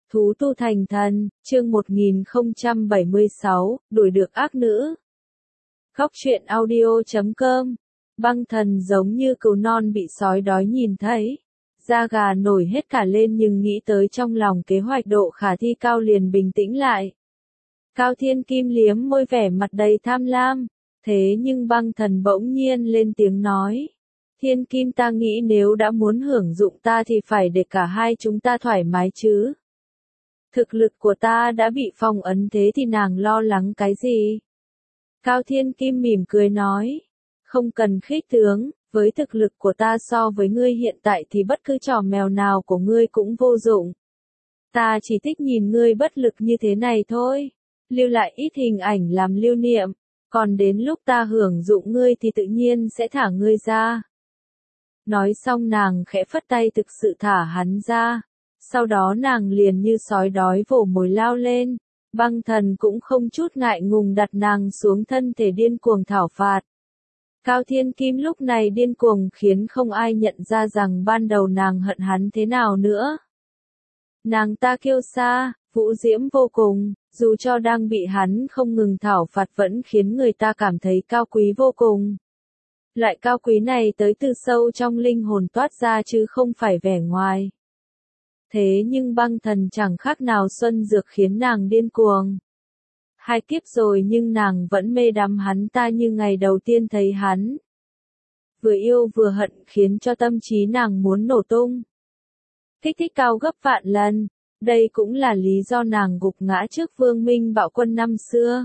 Thú tu thành thần, chương 1076, đuổi được ác nữ. Góc truyện audio.com. Băng thần giống như cừu non bị sói đói nhìn thấy. Da gà nổi hết cả lên nhưng nghĩ tới trong lòng kế hoạch độ khả thi cao liền bình tĩnh lại. Cao Thiên Kim liếm môi vẻ mặt đầy tham lam. Thế nhưng băng thần bỗng nhiên lên tiếng nói. Thiên Kim, ta nghĩ nếu đã muốn hưởng dụng ta thì phải để cả hai chúng ta thoải mái chứ. Thực lực của ta đã bị phong ấn thế thì nàng lo lắng cái gì? Cao Thiên Kim mỉm cười nói. Không cần khích tướng, với thực lực của ta so với ngươi hiện tại thì bất cứ trò mèo nào của ngươi cũng vô dụng. Ta chỉ thích nhìn ngươi bất lực như thế này thôi. Lưu lại ít hình ảnh làm lưu niệm. Còn đến lúc ta hưởng dụng ngươi thì tự nhiên sẽ thả ngươi ra. Nói xong nàng khẽ phất tay thực sự thả hắn ra. Sau đó nàng liền như sói đói vồ mồi lao lên. Băng thần cũng không chút ngại ngùng đặt nàng xuống thân thể điên cuồng thảo phạt. Cao Thiên Kim lúc này điên cuồng khiến không ai nhận ra rằng ban đầu nàng hận hắn thế nào nữa. Nàng ta kiêu sa, vũ diễm vô cùng, dù cho đang bị hắn không ngừng thảo phạt vẫn khiến người ta cảm thấy cao quý vô cùng. Loại cao quý này tới từ sâu trong linh hồn toát ra chứ không phải vẻ ngoài. Thế nhưng băng thần chẳng khác nào xuân dược khiến nàng điên cuồng. 2 kiếp rồi nhưng nàng vẫn mê đắm hắn ta như ngày đầu tiên thấy hắn. Vừa yêu vừa hận khiến cho tâm trí nàng muốn nổ tung. Kích thích cao gấp vạn lần, đây cũng là lý do nàng gục ngã trước Vương Minh Bạo Quân năm xưa.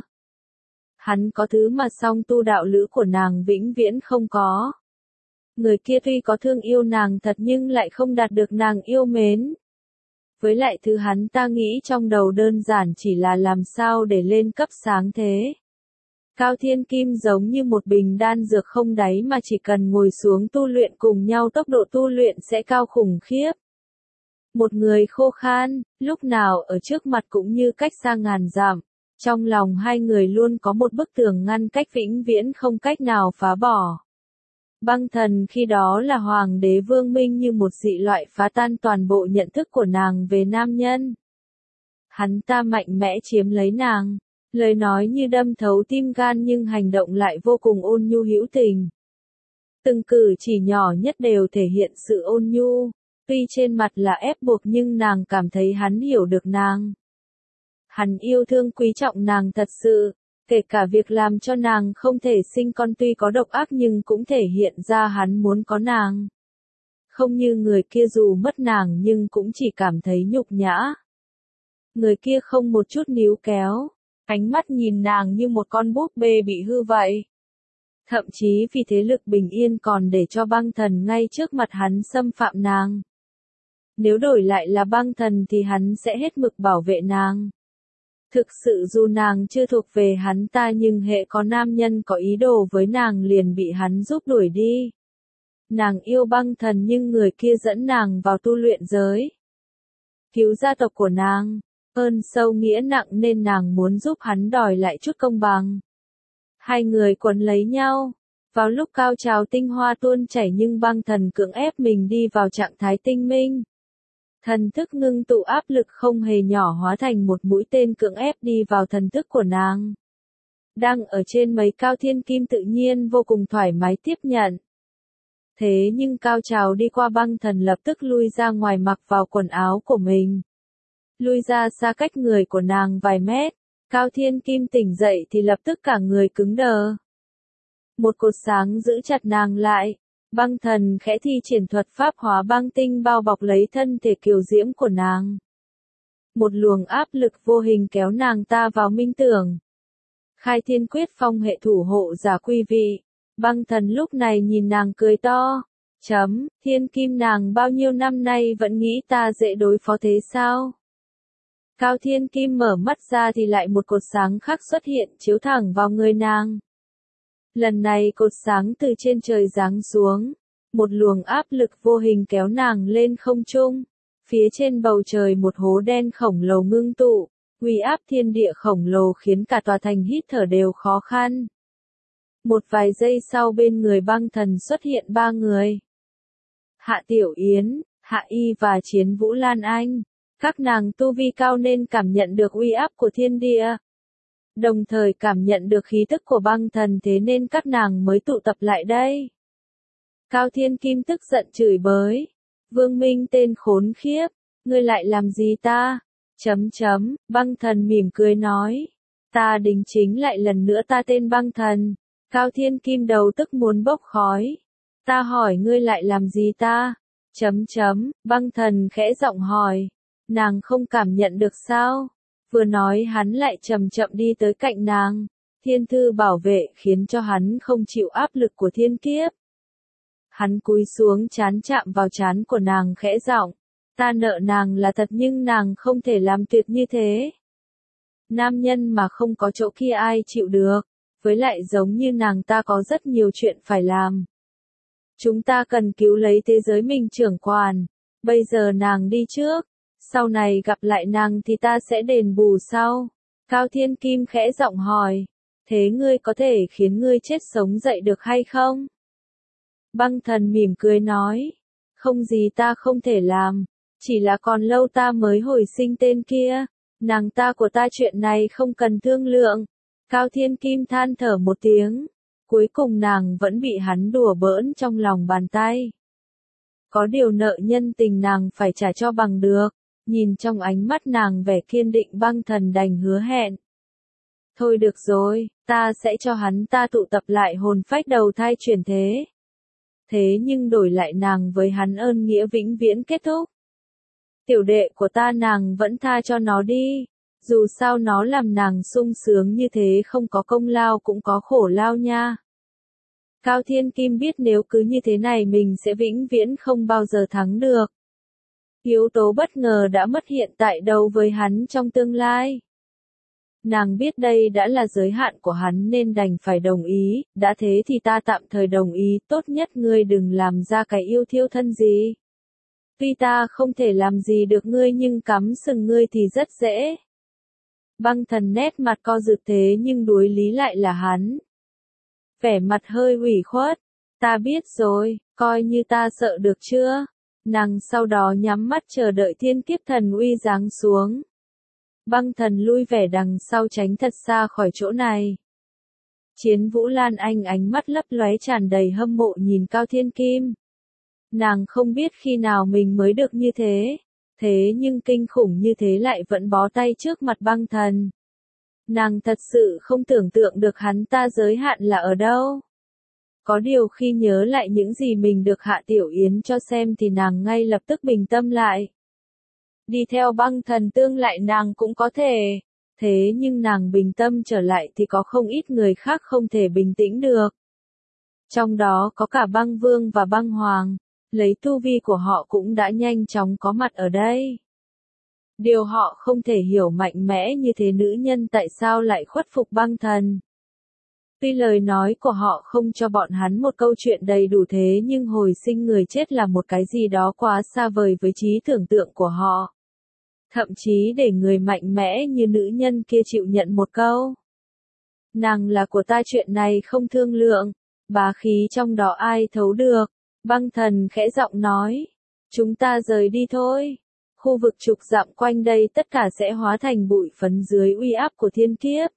Hắn có thứ mà song tu đạo lữ của nàng vĩnh viễn không có. Người kia tuy có thương yêu nàng thật nhưng lại không đạt được nàng yêu mến. Với lại thứ hắn ta nghĩ trong đầu đơn giản chỉ là làm sao để lên cấp sáng thế. Cao Thiên Kim giống như một bình đan dược không đáy mà chỉ cần ngồi xuống tu luyện cùng nhau tốc độ tu luyện sẽ cao khủng khiếp. Một người khô khan, lúc nào ở trước mặt cũng như cách xa ngàn dặm. Trong lòng hai người luôn có một bức tường ngăn cách vĩnh viễn không cách nào phá bỏ. Băng thần khi đó là hoàng đế Vương Minh như một dị loại phá tan toàn bộ nhận thức của nàng về nam nhân. Hắn ta mạnh mẽ chiếm lấy nàng, lời nói như đâm thấu tim gan nhưng hành động lại vô cùng ôn nhu hữu tình. Từng cử chỉ nhỏ nhất đều thể hiện sự ôn nhu, tuy trên mặt là ép buộc nhưng nàng cảm thấy hắn hiểu được nàng. Hắn yêu thương quý trọng nàng thật sự. Kể cả việc làm cho nàng không thể sinh con tuy có độc ác nhưng cũng thể hiện ra hắn muốn có nàng. Không như người kia dù mất nàng nhưng cũng chỉ cảm thấy nhục nhã. Người kia không một chút níu kéo, ánh mắt nhìn nàng như một con búp bê bị hư vậy. Thậm chí vì thế lực bình yên còn để cho băng thần ngay trước mặt hắn xâm phạm nàng. Nếu đổi lại là băng thần thì hắn sẽ hết mực bảo vệ nàng. Thực sự dù nàng chưa thuộc về hắn ta nhưng hệ có nam nhân có ý đồ với nàng liền bị hắn giúp đuổi đi. Nàng yêu băng thần nhưng người kia dẫn nàng vào tu luyện giới. Cứu gia tộc của nàng, ơn sâu nghĩa nặng nên nàng muốn giúp hắn đòi lại chút công bằng. Hai người quấn lấy nhau. Vào lúc cao trào tinh hoa tuôn chảy nhưng băng thần cưỡng ép mình đi vào trạng thái tinh minh. Thần thức ngưng tụ áp lực không hề nhỏ hóa thành một mũi tên cưỡng ép đi vào thần thức của nàng. Đang ở trên mấy Cao Thiên Kim tự nhiên vô cùng thoải mái tiếp nhận. Thế nhưng cao trào đi qua băng thần lập tức lui ra ngoài mặc vào quần áo của mình. Lui ra xa cách người của nàng vài mét. Cao Thiên Kim tỉnh dậy thì lập tức cả người cứng đờ. Một cột sáng giữ chặt nàng lại. Băng thần khẽ thi triển thuật pháp hóa băng tinh bao bọc lấy thân thể kiều diễm của nàng. Một luồng áp lực vô hình kéo nàng ta vào minh tưởng. Khai thiên quyết phong hệ thủ hộ giả quý vị. Băng thần lúc này nhìn nàng cười to. Thiên Kim, nàng bao nhiêu năm nay vẫn nghĩ ta dễ đối phó thế sao? Cao Thiên Kim mở mắt ra thì lại một cột sáng khác xuất hiện chiếu thẳng vào người nàng. Lần này cột sáng từ trên trời giáng xuống, một luồng áp lực vô hình kéo nàng lên không trung. Phía trên bầu trời một hố đen khổng lồ ngưng tụ, uy áp thiên địa khổng lồ khiến cả tòa thành hít thở đều khó khăn. Một vài giây sau bên người băng thần xuất hiện 3 người. Hạ Tiểu Yến, Hạ Y và Chiến Vũ Lan Anh. Các nàng tu vi cao nên cảm nhận được uy áp của thiên địa. Đồng thời cảm nhận được khí tức của băng thần, thế nên các nàng mới tụ tập lại đây. Cao Thiên Kim tức giận chửi bới. Vương Minh tên khốn khiếp, ngươi lại làm gì ta? Băng thần mỉm cười nói. Ta đính chính lại lần nữa, ta tên băng thần. Cao Thiên Kim đầu tức muốn bốc khói. Ta hỏi ngươi lại làm gì ta? Băng thần khẽ giọng hỏi. Nàng không cảm nhận được sao? Vừa nói hắn lại chậm chậm đi tới cạnh nàng. Thiên thư bảo vệ khiến cho hắn không chịu áp lực của thiên kiếp. Hắn cúi xuống trán chạm vào trán của nàng khẽ giọng. Ta nợ nàng là thật nhưng nàng không thể làm tuyệt như thế. Nam nhân mà không có chỗ kia ai chịu được. Với lại giống như nàng ta có rất nhiều chuyện phải làm. Chúng ta cần cứu lấy thế giới mình trưởng quản. Bây giờ nàng đi trước. Sau này gặp lại nàng thì ta sẽ đền bù sau. Cao Thiên Kim khẽ giọng hỏi. Thế ngươi có thể khiến ngươi chết sống dậy được hay không? Băng thần mỉm cười nói. Không gì ta không thể làm. Chỉ là còn lâu ta mới hồi sinh tên kia. Nàng ta của ta chuyện này không cần thương lượng. Cao Thiên Kim than thở một tiếng. Cuối cùng nàng vẫn bị hắn đùa bỡn trong lòng bàn tay. Có điều nợ nhân tình nàng phải trả cho bằng được. Nhìn trong ánh mắt nàng vẻ kiên định, băng thần đành hứa hẹn. Thôi được rồi, ta sẽ cho hắn ta tụ tập lại hồn phách đầu thai chuyển thế. Thế nhưng đổi lại nàng với hắn ơn nghĩa vĩnh viễn kết thúc. Tiểu đệ của ta nàng vẫn tha cho nó đi. Dù sao nó làm nàng sung sướng như thế, không có công lao cũng có khổ lao nha. Cao Thiên Kim biết nếu cứ như thế này mình sẽ vĩnh viễn không bao giờ thắng được. Yếu tố bất ngờ đã mất hiện tại đấu với hắn trong tương lai. Nàng biết đây đã là giới hạn của hắn nên đành phải đồng ý, đã thế thì ta tạm thời đồng ý, tốt nhất ngươi đừng làm ra cái yêu thiêu thân gì. Tuy ta không thể làm gì được ngươi nhưng cắm sừng ngươi thì rất dễ. Băng thần nét mặt co rụt thế nhưng đối lý lại là hắn. Vẻ mặt hơi ủy khuất. Ta biết rồi, coi như ta sợ được chưa? Nàng sau đó nhắm mắt chờ đợi thiên kiếp thần uy giáng xuống. Băng thần lui vẻ đằng sau tránh thật xa khỏi chỗ này. Chiến Vũ Lan Anh ánh mắt lấp lóe tràn đầy hâm mộ nhìn Cao Thiên Kim. Nàng không biết khi nào mình mới được như thế. Thế nhưng kinh khủng như thế lại vẫn bó tay trước mặt băng thần. Nàng thật sự không tưởng tượng được hắn ta giới hạn là ở đâu. Có điều khi nhớ lại những gì mình được Hạ Tiểu Yến cho xem thì nàng ngay lập tức bình tâm lại. Đi theo băng thần tương lại nàng cũng có thể. Thế nhưng nàng bình tâm trở lại thì có không ít người khác không thể bình tĩnh được. Trong đó có cả băng vương và băng hoàng. Lấy tu vi của họ cũng đã nhanh chóng có mặt ở đây. Điều họ không thể hiểu mạnh mẽ như thế nữ nhân tại sao lại khuất phục băng thần. Tuy lời nói của họ không cho bọn hắn một câu chuyện đầy đủ thế nhưng hồi sinh người chết là một cái gì đó quá xa vời với trí tưởng tượng của họ. Thậm chí để người mạnh mẽ như nữ nhân kia chịu nhận một câu. Nàng là của ta, chuyện này không thương lượng. Bá khí trong đó ai thấu được. Băng thần khẽ giọng nói. Chúng ta rời đi thôi. Khu vực chục dặm quanh đây tất cả sẽ hóa thành bụi phấn dưới uy áp của thiên kiếp.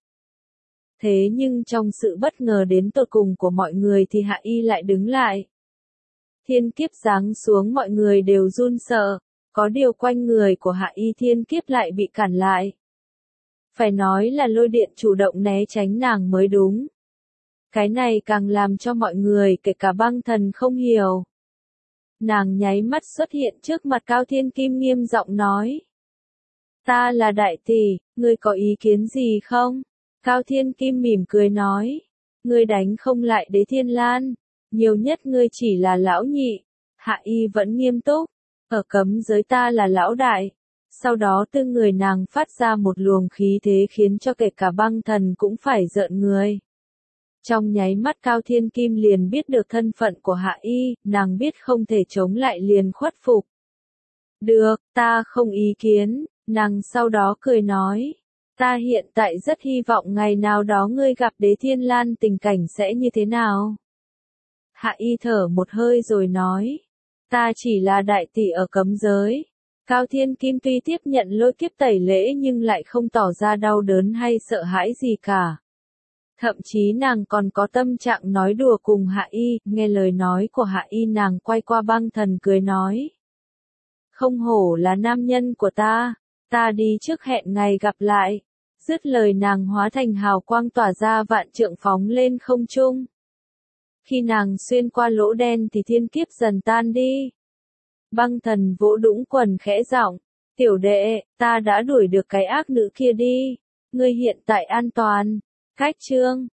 Thế nhưng trong sự bất ngờ đến tột cùng của mọi người thì Hạ Y lại đứng lại. Thiên kiếp giáng xuống mọi người đều run sợ. Có điều quanh người của Hạ Y thiên kiếp lại bị cản lại. Phải nói là lôi điện chủ động né tránh nàng mới đúng. Cái này càng làm cho mọi người kể cả băng thần không hiểu. Nàng nháy mắt xuất hiện trước mặt Cao Thiên Kim nghiêm giọng nói. Ta là đại tỷ, ngươi có ý kiến gì không? Cao Thiên Kim mỉm cười nói. Ngươi đánh không lại Đế Thiên Lan. Nhiều nhất ngươi chỉ là lão nhị. Hạ Y vẫn nghiêm túc. Ở cấm giới ta là lão đại. Sau đó từ người nàng phát ra một luồng khí thế khiến cho kể cả băng thần cũng phải rợn người. Trong nháy mắt Cao Thiên Kim liền biết được thân phận của Hạ Y, nàng biết không thể chống lại liền khuất phục. Được, ta không ý kiến, nàng sau đó cười nói. Ta hiện tại rất hy vọng ngày nào đó ngươi gặp Đế Thiên Lan tình cảnh sẽ như thế nào. Hạ Y thở một hơi rồi nói. Ta chỉ là đại tỷ ở cấm giới. Cao Thiên Kim tuy tiếp nhận lôi kiếp tẩy lễ nhưng lại không tỏ ra đau đớn hay sợ hãi gì cả. Thậm chí nàng còn có tâm trạng nói đùa cùng Hạ Y, nghe lời nói của Hạ Y nàng quay qua Băng Thần cười nói. Không hổ là nam nhân của ta đi trước hẹn ngày gặp lại. Dứt lời nàng hóa thành hào quang tỏa ra vạn trượng phóng lên không trung. Khi nàng xuyên qua lỗ đen thì thiên kiếp dần tan đi. Băng Thần vỗ đũng quần khẽ giọng, tiểu đệ, ta đã đuổi được cái ác nữ kia đi, ngươi hiện tại an toàn. Cách chương